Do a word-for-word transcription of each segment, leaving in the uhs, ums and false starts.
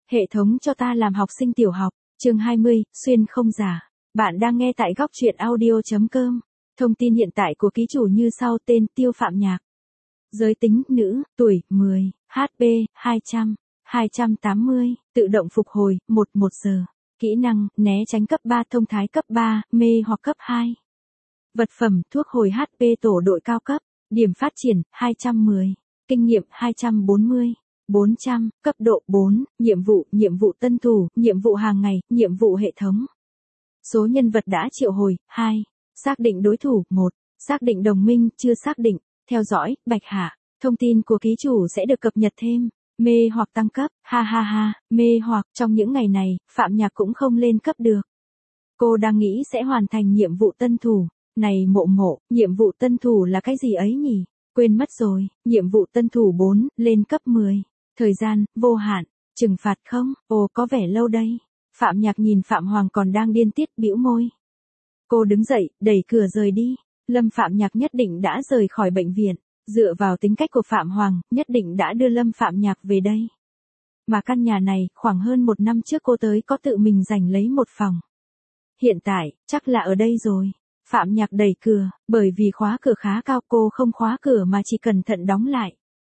Hệ thống cho ta làm học sinh tiểu học, chương hai mươi, xuyên không giả. Bạn đang nghe tại góc truyện audio.com. Thông tin hiện tại của ký chủ như sau: tên Tiêu Phạm Nhạc. Giới tính nữ, tuổi mười, hát pê hai trăm, hai trăm tám mươi, tự động phục hồi, một, một giờ. Kỹ năng, né tránh cấp ba, thông thái cấp ba, mê hoặc cấp hai. Vật phẩm, thuốc hồi hát pê tổ đội cao cấp. Điểm phát triển, hai trăm mười. Kinh nghiệm, hai trăm bốn mươi. bốn trăm, cấp độ bốn, nhiệm vụ, nhiệm vụ tân thủ, nhiệm vụ hàng ngày, nhiệm vụ hệ thống. Số nhân vật đã triệu hồi, hai. Xác định đối thủ, một. Xác định đồng minh, chưa xác định. Theo dõi, Bạch Hạ. Thông tin của ký chủ sẽ được cập nhật thêm. Mê hoặc tăng cấp, ha ha ha, mê hoặc. Trong những ngày này, Phạm Nhạc cũng không lên cấp được. Cô đang nghĩ sẽ hoàn thành nhiệm vụ tân thủ. Này mộ mộ, nhiệm vụ tân thủ là cái gì ấy nhỉ? Quên mất rồi, nhiệm vụ tân thủ bốn, lên cấp mười. Thời gian, vô hạn. Trừng phạt không? Ồ, có vẻ lâu đây. Phạm Nhạc nhìn Phạm Hoàng còn đang điên tiết, bĩu môi. Cô đứng dậy, đẩy cửa rời đi. Lâm Phạm Nhạc nhất định đã rời khỏi bệnh viện. Dựa vào tính cách của Phạm Hoàng, nhất định đã đưa Lâm Phạm Nhạc về đây. Mà căn nhà này, khoảng hơn một năm trước cô tới có tự mình giành lấy một phòng. Hiện tại, chắc là ở đây rồi. Phạm Nhạc đẩy cửa, bởi vì khóa cửa khá cao, cô không khóa cửa mà chỉ cẩn thận đóng lại.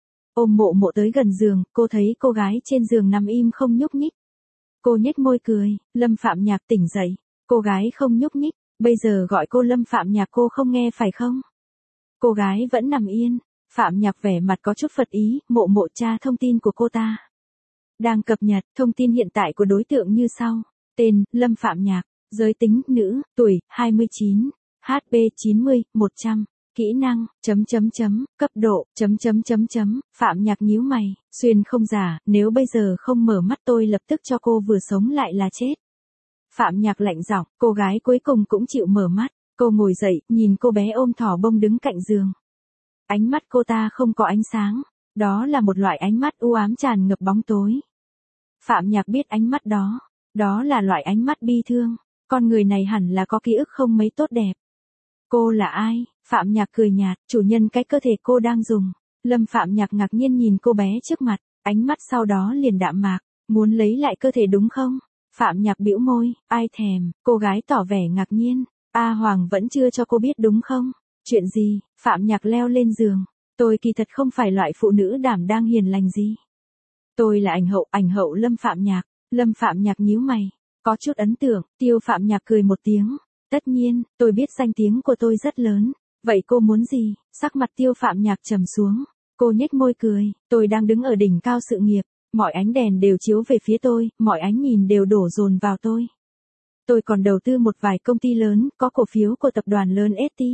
Ôm mộ mộ tới gần giường, cô thấy cô gái trên giường nằm im không nhúc nhích. Cô nhếch môi cười, Lâm Phạm Nhạc tỉnh dậy. Cô gái không nhúc nhích, bây giờ gọi cô Lâm Phạm Nhạc cô không nghe phải không? Cô gái vẫn nằm yên. Phạm Nhạc vẻ mặt có chút phật ý, mộ mộ tra thông tin của cô ta. Đang cập nhật, thông tin hiện tại của đối tượng như sau. Tên, Lâm Phạm Nhạc. Giới tính, nữ, tuổi, hai mươi chín. hát pê chín mươi, một trăm. Kỹ năng, chấm chấm chấm, cấp độ, chấm chấm chấm chấm. Phạm Nhạc nhíu mày, xuyên không giả, nếu bây giờ không mở mắt tôi lập tức cho cô vừa sống lại là chết. Phạm Nhạc lạnh giọng, cô gái cuối cùng cũng chịu mở mắt. Cô ngồi dậy, nhìn cô bé ôm thỏ bông đứng cạnh giường. Ánh mắt cô ta không có ánh sáng, đó là một loại ánh mắt u ám tràn ngập bóng tối. Phạm Nhạc biết ánh mắt đó, đó là loại ánh mắt bi thương. Con người này hẳn là có ký ức không mấy tốt đẹp. Cô là ai? Phạm Nhạc cười nhạt, chủ nhân cái cơ thể cô đang dùng. Lâm Phạm Nhạc ngạc nhiên nhìn cô bé trước mặt, ánh mắt sau đó liền đạm mạc, muốn lấy lại cơ thể đúng không? Phạm Nhạc bĩu môi, ai thèm, cô gái tỏ vẻ ngạc nhiên, A Hoàng vẫn chưa cho cô biết đúng không? Chuyện gì? Phạm Nhạc leo lên giường, tôi kỳ thật không phải loại phụ nữ đảm đang hiền lành gì. Tôi là ảnh hậu, ảnh hậu Lâm Phạm Nhạc. Lâm Phạm Nhạc nhíu mày, có chút ấn tượng. Tiêu Phạm Nhạc cười một tiếng. Tất nhiên, tôi biết danh tiếng của tôi rất lớn. Vậy cô muốn gì? Sắc mặt Tiêu Phạm Nhạc trầm xuống. Cô nhếch môi cười. Tôi đang đứng ở đỉnh cao sự nghiệp. Mọi ánh đèn đều chiếu về phía tôi. Mọi ánh nhìn đều đổ dồn vào tôi. Tôi còn đầu tư một vài công ty lớn, có cổ phiếu của tập đoàn lớn ét tê.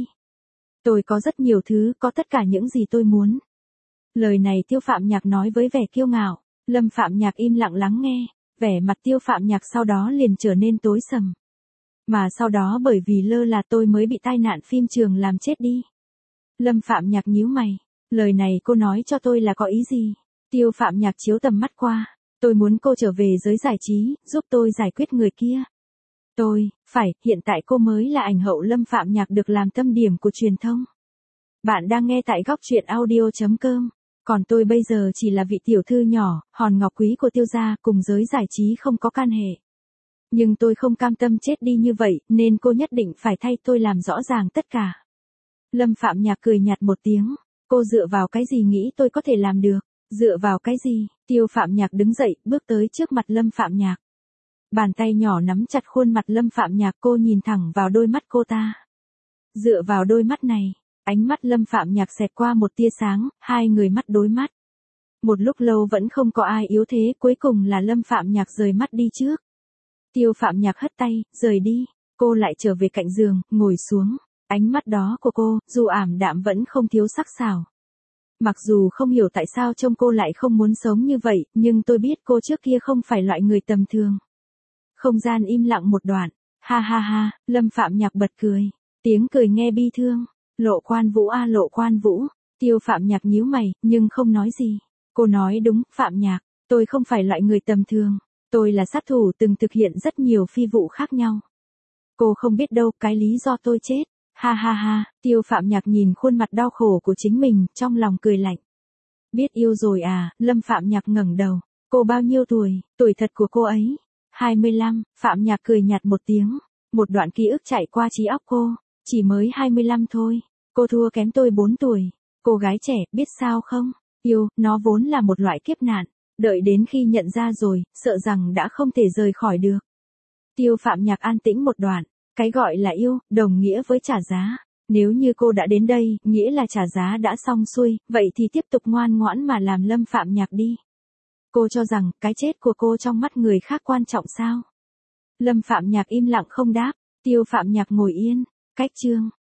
Tôi có rất nhiều thứ, có tất cả những gì tôi muốn. Lời này Tiêu Phạm Nhạc nói với vẻ kiêu ngạo. Lâm Phạm Nhạc im lặng lắng nghe. Vẻ mặt Tiêu Phạm Nhạc sau đó liền trở nên tối sầm. Mà sau đó bởi vì lơ là tôi mới bị tai nạn phim trường làm chết đi. Lâm Phạm Nhạc nhíu mày. Lời này cô nói cho tôi là có ý gì? Tiêu Phạm Nhạc chiếu tầm mắt qua. Tôi muốn cô trở về giới giải trí, giúp tôi giải quyết người kia. Tôi, phải, hiện tại cô mới là ảnh hậu Lâm Phạm Nhạc được làm tâm điểm của truyền thông. Bạn đang nghe tại góc truyện audio.com. Còn tôi bây giờ chỉ là vị tiểu thư nhỏ, hòn ngọc quý của Tiêu gia, cùng giới giải trí không có can hệ. Nhưng tôi không cam tâm chết đi như vậy, nên cô nhất định phải thay tôi làm rõ ràng tất cả. Lâm Phạm Nhạc cười nhạt một tiếng. Cô dựa vào cái gì nghĩ tôi có thể làm được? Dựa vào cái gì? Tiêu Phạm Nhạc đứng dậy, bước tới trước mặt Lâm Phạm Nhạc. Bàn tay nhỏ nắm chặt khuôn mặt Lâm Phạm Nhạc, cô nhìn thẳng vào đôi mắt cô ta. Dựa vào đôi mắt này, ánh mắt Lâm Phạm Nhạc xẹt qua một tia sáng, hai người mắt đối mắt. Một lúc lâu vẫn không có ai yếu thế, cuối cùng là Lâm Phạm Nhạc rời mắt đi trước. Tiêu Phạm Nhạc hất tay, rời đi. Cô lại trở về cạnh giường, ngồi xuống. Ánh mắt đó của cô, dù ảm đạm vẫn không thiếu sắc sảo. Mặc dù không hiểu tại sao trông cô lại không muốn sống như vậy, nhưng tôi biết cô trước kia không phải loại người tầm thường. Không gian im lặng một đoạn. Ha ha ha, Lâm Phạm Nhạc bật cười. Tiếng cười nghe bi thương. Lộ Quan Vũ a Lộ Quan Vũ. Tiêu Phạm Nhạc nhíu mày, nhưng không nói gì. Cô nói đúng, Phạm Nhạc, tôi không phải loại người tầm thường. Tôi là sát thủ từng thực hiện rất nhiều phi vụ khác nhau. Cô không biết đâu cái lý do tôi chết. Ha ha ha, Tiêu Phạm Nhạc nhìn khuôn mặt đau khổ của chính mình, trong lòng cười lạnh. Biết yêu rồi à? Lâm Phạm Nhạc ngẩng đầu. Cô bao nhiêu tuổi, tuổi thật của cô ấy? hai mươi lăm, Phạm Nhạc cười nhạt một tiếng. Một đoạn ký ức chạy qua trí óc cô. Chỉ mới hai mươi lăm thôi. Cô thua kém tôi bốn tuổi. Cô gái trẻ, biết sao không? Yêu, nó vốn là một loại kiếp nạn. Đợi đến khi nhận ra rồi, sợ rằng đã không thể rời khỏi được. Tiêu Phạm Nhạc an tĩnh một đoạn. Cái gọi là yêu, đồng nghĩa với trả giá. Nếu như cô đã đến đây, nghĩa là trả giá đã xong xuôi, vậy thì tiếp tục ngoan ngoãn mà làm Lâm Phạm Nhạc đi. Cô cho rằng, cái chết của cô trong mắt người khác quan trọng sao? Lâm Phạm Nhạc im lặng không đáp. Tiêu Phạm Nhạc ngồi yên. Cách chương.